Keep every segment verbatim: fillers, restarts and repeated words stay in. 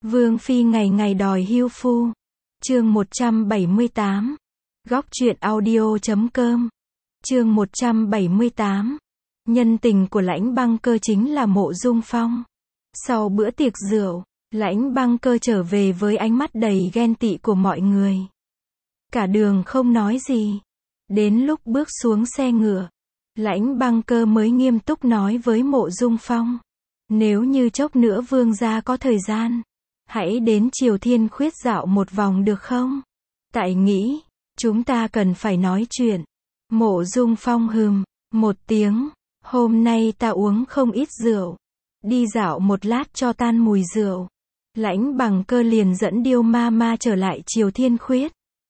Vương phi ngày ngày đòi hưu phu. Chương một trăm bảy mươi tám. Góc truyện audio chấm com. Chương một trăm bảy mươi tám. Nhân tình của Lãnh Băng Cơ chính là Mộ Dung Phong. Sau bữa tiệc rượu, Lãnh Băng Cơ trở về với ánh mắt đầy ghen tị của mọi người. Cả đường không nói gì. Đến lúc bước xuống xe ngựa, Lãnh Băng Cơ mới nghiêm túc nói với Mộ Dung Phong. Nếu như chốc nữa vương gia có thời gian, hãy đến Triều Thiên Khuyết dạo một vòng được không? Tại nghĩ, chúng ta cần phải nói chuyện. Mộ Dung Phong hừm, một tiếng, hôm nay ta uống không ít rượu. Đi dạo một lát cho tan mùi rượu. Lãnh Băng Cơ liền dẫn Điêu Ma Ma trở lại Triều Thiên Khuyết.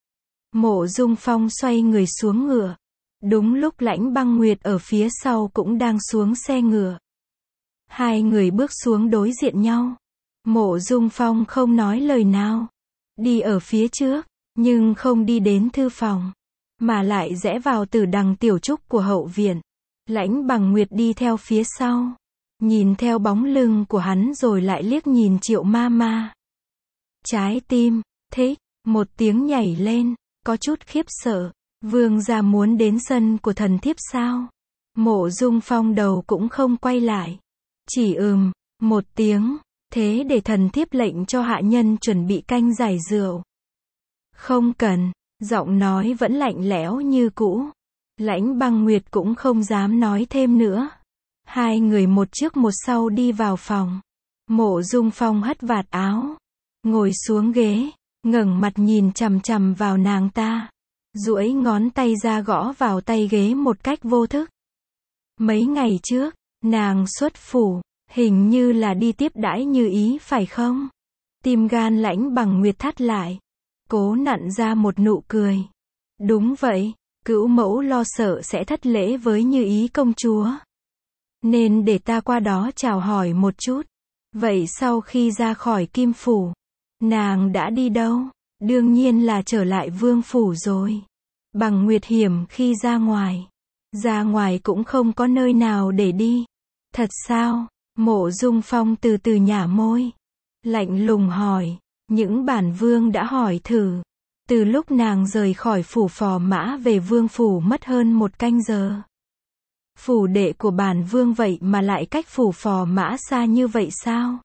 Mộ Dung Phong xoay người xuống ngựa. Đúng lúc Lãnh Băng Nguyệt ở phía sau cũng đang xuống xe ngựa. Hai người bước xuống đối diện nhau. Mộ Dung Phong không nói lời nào. Đi ở phía trước, nhưng không đi đến thư phòng, mà lại rẽ vào Tử Đằng tiểu trúc của hậu viện. Lãnh Băng Nguyệt đi theo phía sau. Nhìn theo bóng lưng của hắn rồi lại liếc nhìn Triệu Ma Ma. Trái tim, thích, một tiếng nhảy lên, có chút khiếp sợ. Vương gia muốn đến sân của thần thiếp sao? Mộ Dung Phong đầu cũng không quay lại. Chỉ ừm, một tiếng, thế để thần thiếp lệnh cho hạ nhân chuẩn bị canh giải rượu. Không cần, giọng nói vẫn lạnh lẽo như cũ. Lãnh Băng Nguyệt cũng không dám nói thêm nữa. Hai người một trước một sau đi vào phòng. Mộ Dung Phong hất vạt áo, ngồi xuống ghế, ngẩng mặt nhìn chằm chằm vào nàng ta, duỗi ngón tay ra gõ vào tay ghế một cách vô thức. Mấy ngày trước, nàng xuất phủ, hình như là đi tiếp đãi Như Ý phải không? Tim gan Lãnh Băng Nguyệt thắt lại, cố nặn ra một nụ cười. Đúng vậy, cữu mẫu lo sợ sẽ thất lễ với Như Ý công chúa, nên để ta qua đó chào hỏi một chút. Vậy sau khi ra khỏi Kim phủ, nàng đã đi đâu? Đương nhiên là trở lại vương phủ rồi. Băng Nguyệt hiểm khi ra ngoài. Ra ngoài cũng không có nơi nào để đi. Thật sao? Mộ Dung Phong từ từ nhả môi, lạnh lùng hỏi. Những bản vương đã hỏi thử. Từ lúc nàng rời khỏi phủ Phò Mã về vương phủ mất hơn một canh giờ. Phủ đệ của bản vương vậy mà lại cách phủ Phò Mã xa như vậy sao?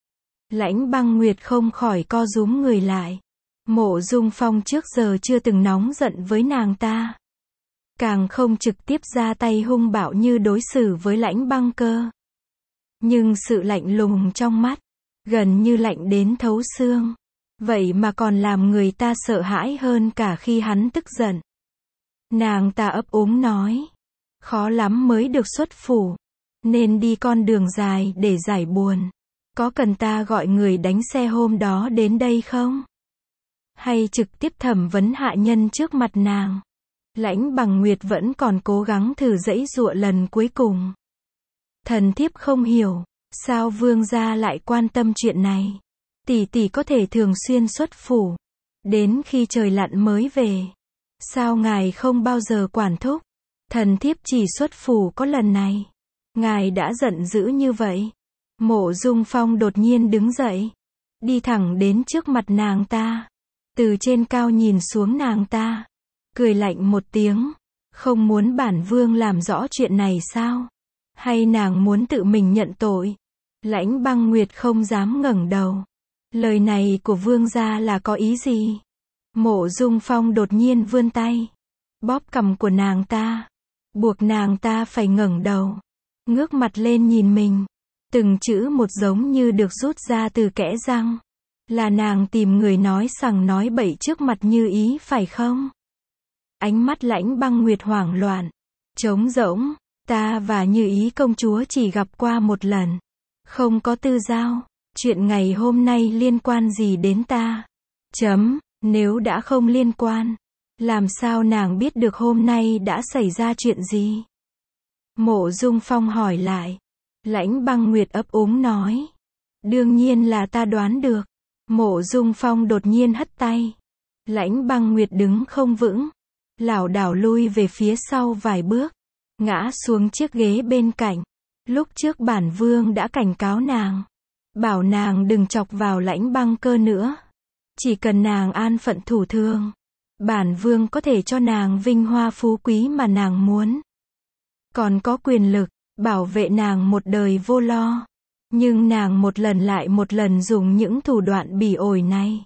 Lãnh Băng Nguyệt không khỏi co rúm người lại. Mộ Dung Phong trước giờ chưa từng nóng giận với nàng ta, càng không trực tiếp ra tay hung bạo như đối xử với Lãnh Băng Cơ. Nhưng sự lạnh lùng trong mắt, gần như lạnh đến thấu xương, vậy mà còn làm người ta sợ hãi hơn cả khi hắn tức giận. Nàng ta ấp úng nói, khó lắm mới được xuất phủ, nên đi con đường dài để giải buồn. Có cần ta gọi người đánh xe hôm đó đến đây không? Hay trực tiếp thẩm vấn hạ nhân trước mặt nàng? Lãnh Băng Nguyệt vẫn còn cố gắng thử giãy giụa lần cuối cùng. Thần thiếp không hiểu, sao vương gia lại quan tâm chuyện này? Tỷ tỷ có thể thường xuyên xuất phủ, đến khi trời lặn mới về. Sao ngài không bao giờ quản thúc? Thần thiếp chỉ xuất phủ có lần này. Ngài đã giận dữ như vậy. Mộ Dung Phong đột nhiên đứng dậy, đi thẳng đến trước mặt nàng ta, từ trên cao nhìn xuống nàng ta, cười lạnh một tiếng. Không muốn bản vương làm rõ chuyện này sao? Hay nàng muốn tự mình nhận tội? Lãnh Băng Nguyệt không dám ngẩng đầu. Lời này của vương gia là có ý gì? Mộ Dung Phong đột nhiên vươn tay, bóp cằm của nàng ta, buộc nàng ta phải ngẩng đầu, ngước mặt lên nhìn mình. Từng chữ một giống như được rút ra từ kẽ răng. Là nàng tìm người nói sằng nói bậy trước mặt Như Ý phải không? Ánh mắt Lãnh Băng Nguyệt hoảng loạn, trống rỗng. Ta và Như Ý công chúa chỉ gặp qua một lần, không có tư giao. Chuyện ngày hôm nay liên quan gì đến ta? Chấm, nếu đã không liên quan, làm sao nàng biết được hôm nay đã xảy ra chuyện gì? Mộ Dung Phong hỏi lại. Lãnh Băng Nguyệt ấp úng nói, đương nhiên là ta đoán được. Mộ Dung Phong đột nhiên hất tay. Lãnh Băng Nguyệt đứng không vững, lảo đảo lui về phía sau vài bước, ngã xuống chiếc ghế bên cạnh. Lúc trước bản vương đã cảnh cáo nàng, bảo nàng đừng chọc vào Lãnh Băng Cơ nữa. Chỉ cần nàng an phận thủ thường, bản vương có thể cho nàng vinh hoa phú quý mà nàng muốn. Còn có quyền lực, bảo vệ nàng một đời vô lo. Nhưng nàng một lần lại một lần dùng những thủ đoạn bỉ ổi này.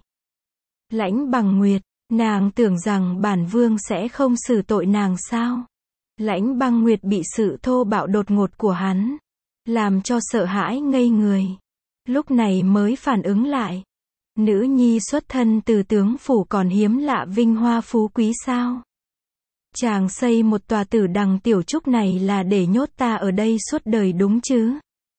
Lãnh Bằng Nguyệt, nàng tưởng rằng bản vương sẽ không xử tội nàng sao? Lãnh Băng Nguyệt bị sự thô bạo đột ngột của hắn làm cho sợ hãi ngây người. Lúc này mới phản ứng lại. Nữ nhi xuất thân từ tướng phủ còn hiếm lạ vinh hoa phú quý sao? Chàng xây một tòa Tử Đằng tiểu trúc này là để nhốt ta ở đây suốt đời đúng chứ?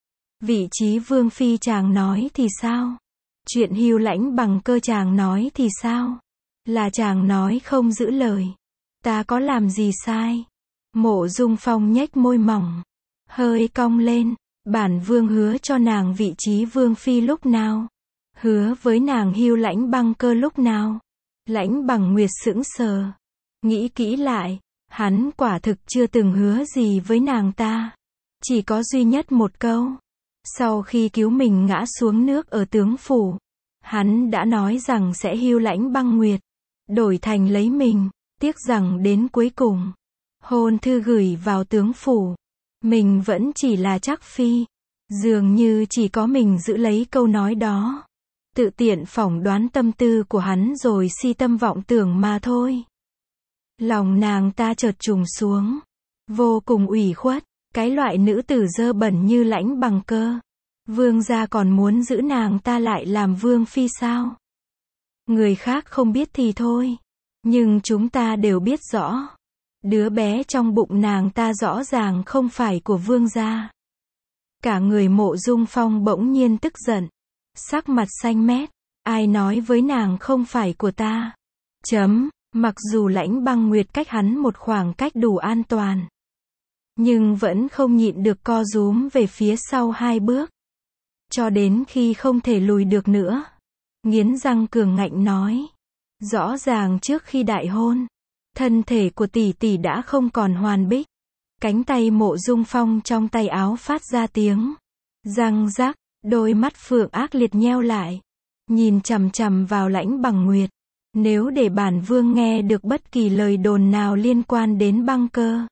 Vị trí vương phi chàng nói thì sao? Chuyện Hưu Lãnh Bằng Cơ chàng nói thì sao? Là chàng nói không giữ lời. Ta có làm gì sai? Mộ Dung Phong nhếch môi mỏng, hơi cong lên. Bản vương hứa cho nàng vị trí vương phi lúc nào? Hứa với nàng Hưu Lãnh Băng Cơ lúc nào? Lãnh Bằng Nguyệt sững sờ. Nghĩ kỹ lại, hắn quả thực chưa từng hứa gì với nàng ta. Chỉ có duy nhất một câu. Sau khi cứu mình ngã xuống nước ở tướng phủ, hắn đã nói rằng sẽ hưu Lãnh Băng Nguyệt, đổi thành lấy mình. Tiếc rằng đến cuối cùng, hôn thư gửi vào tướng phủ, mình vẫn chỉ là trắc phi. Dường như chỉ có mình giữ lấy câu nói đó. Tự tiện phỏng đoán tâm tư của hắn rồi si tâm vọng tưởng mà thôi. Lòng nàng ta chợt trùng xuống, vô cùng ủy khuất. Cái loại nữ tử dơ bẩn như Lãnh Bằng Cơ, vương gia còn muốn giữ nàng ta lại làm vương phi sao? Người khác không biết thì thôi, nhưng chúng ta đều biết rõ. Đứa bé trong bụng nàng ta rõ ràng không phải của vương gia. Cả người Mộ Dung Phong bỗng nhiên tức giận, sắc mặt xanh mét. Ai nói với nàng không phải của ta? Chấm. Mặc dù Lãnh Băng Nguyệt cách hắn một khoảng cách đủ an toàn, nhưng vẫn không nhịn được co rúm về phía sau hai bước. Cho đến khi không thể lùi được nữa, nghiến răng cường ngạnh nói. Rõ ràng trước khi đại hôn, thân thể của tỷ tỷ đã không còn hoàn bích. Cánh tay Mộ Dung Phong trong tay áo phát ra tiếng răng rắc, đôi mắt phượng ác liệt nheo lại, nhìn chằm chằm vào Lãnh Bằng Nguyệt. Nếu để bản vương nghe được bất kỳ lời đồn nào liên quan đến Băng Cơ,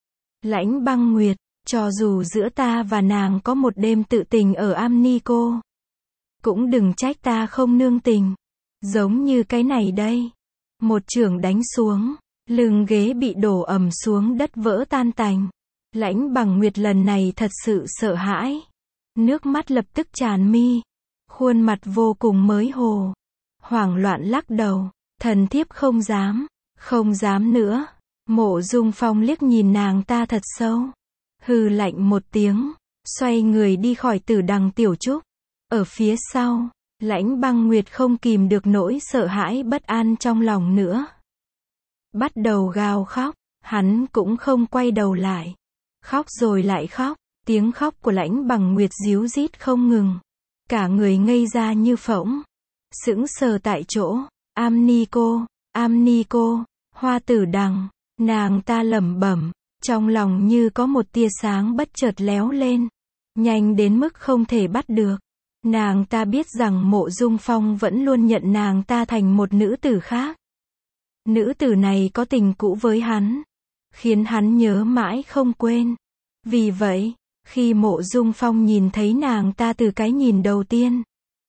Lãnh Băng Nguyệt, cho dù giữa ta và nàng có một đêm tự tình ở Am Ni Cô, cũng đừng trách ta không nương tình. Giống như cái này đây. Một chưởng đánh xuống, lưng ghế bị đổ ầm xuống đất vỡ tan tành. Lãnh Bằng Nguyệt lần này thật sự sợ hãi. Nước mắt lập tức tràn mi. Khuôn mặt vô cùng mới hồ. Hoảng loạn lắc đầu. Thần thiếp không dám, không dám nữa. Mộ Dung Phong liếc nhìn nàng ta thật sâu. Hừ lạnh một tiếng, xoay người đi khỏi Tử Đằng tiểu trúc. Ở phía sau, Lãnh Băng Nguyệt không kìm được nỗi sợ hãi bất an trong lòng nữa. Bắt đầu gào khóc, hắn cũng không quay đầu lại. Khóc rồi lại khóc, tiếng khóc của Lãnh Bằng Nguyệt ríu rít không ngừng. Cả người ngây ra như phỗng, sững sờ tại chỗ. Am Ni Cô, Am Ni Cô, Hoa Tử Đằng, nàng ta lẩm bẩm, trong lòng như có một tia sáng bất chợt léo lên, nhanh đến mức không thể bắt được. Nàng ta biết rằng Mộ Dung Phong vẫn luôn nhận nàng ta thành một nữ tử khác. Nữ tử này có tình cũ với hắn, khiến hắn nhớ mãi không quên. Vì vậy, khi Mộ Dung Phong nhìn thấy nàng ta từ cái nhìn đầu tiên,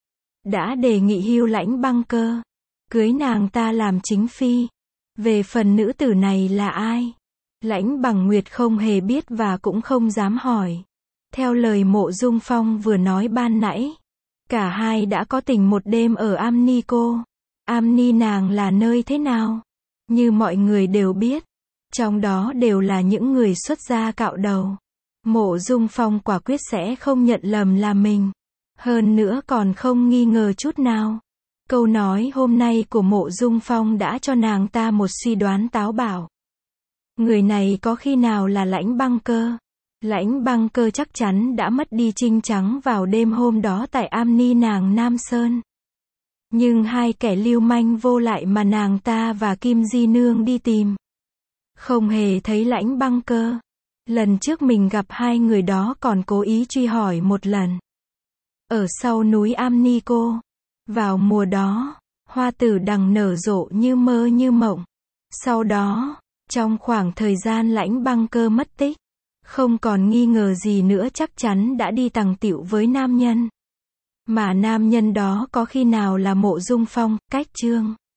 đã đề nghị hưu Lãnh Băng Cơ, cưới nàng ta làm chính phi. Về phần nữ tử này là ai, Lãnh Bằng Nguyệt không hề biết và cũng không dám hỏi. Theo lời Mộ Dung Phong vừa nói ban nãy, cả hai đã có tình một đêm ở Am Ni Cô. Am Ni nàng là nơi thế nào? Như mọi người đều biết, trong đó đều là những người xuất gia cạo đầu. Mộ Dung Phong quả quyết sẽ không nhận lầm là mình. Hơn nữa còn không nghi ngờ chút nào. Câu nói hôm nay của Mộ Dung Phong đã cho nàng ta một suy đoán táo bạo. Người này có khi nào là Lãnh Băng Cơ? Lãnh Băng Cơ chắc chắn đã mất đi trinh trắng vào đêm hôm đó tại Am Ni nàng Nam Sơn. Nhưng hai kẻ lưu manh vô lại mà nàng ta và Kim Di Nương đi tìm, không hề thấy Lãnh Băng Cơ. Lần trước mình gặp hai người đó còn cố ý truy hỏi một lần. ở sau núi Amnico. Vào mùa đó, hoa tử đằng nở rộ như mơ như mộng. Sau đó, trong khoảng thời gian Lãnh Băng Cơ mất tích, không còn nghi ngờ gì nữa chắc chắn đã đi tằng tịu với nam nhân. Mà nam nhân đó có khi nào là Mộ Dung Phong, Cách Trương.